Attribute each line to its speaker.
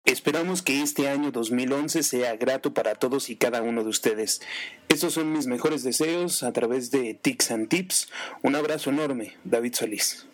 Speaker 1: Esperamos que este año 2011 sea grato para todos y cada uno de ustedes. Estos son mis mejores deseos a través de Tics and Tips. Un abrazo enorme, David Solís.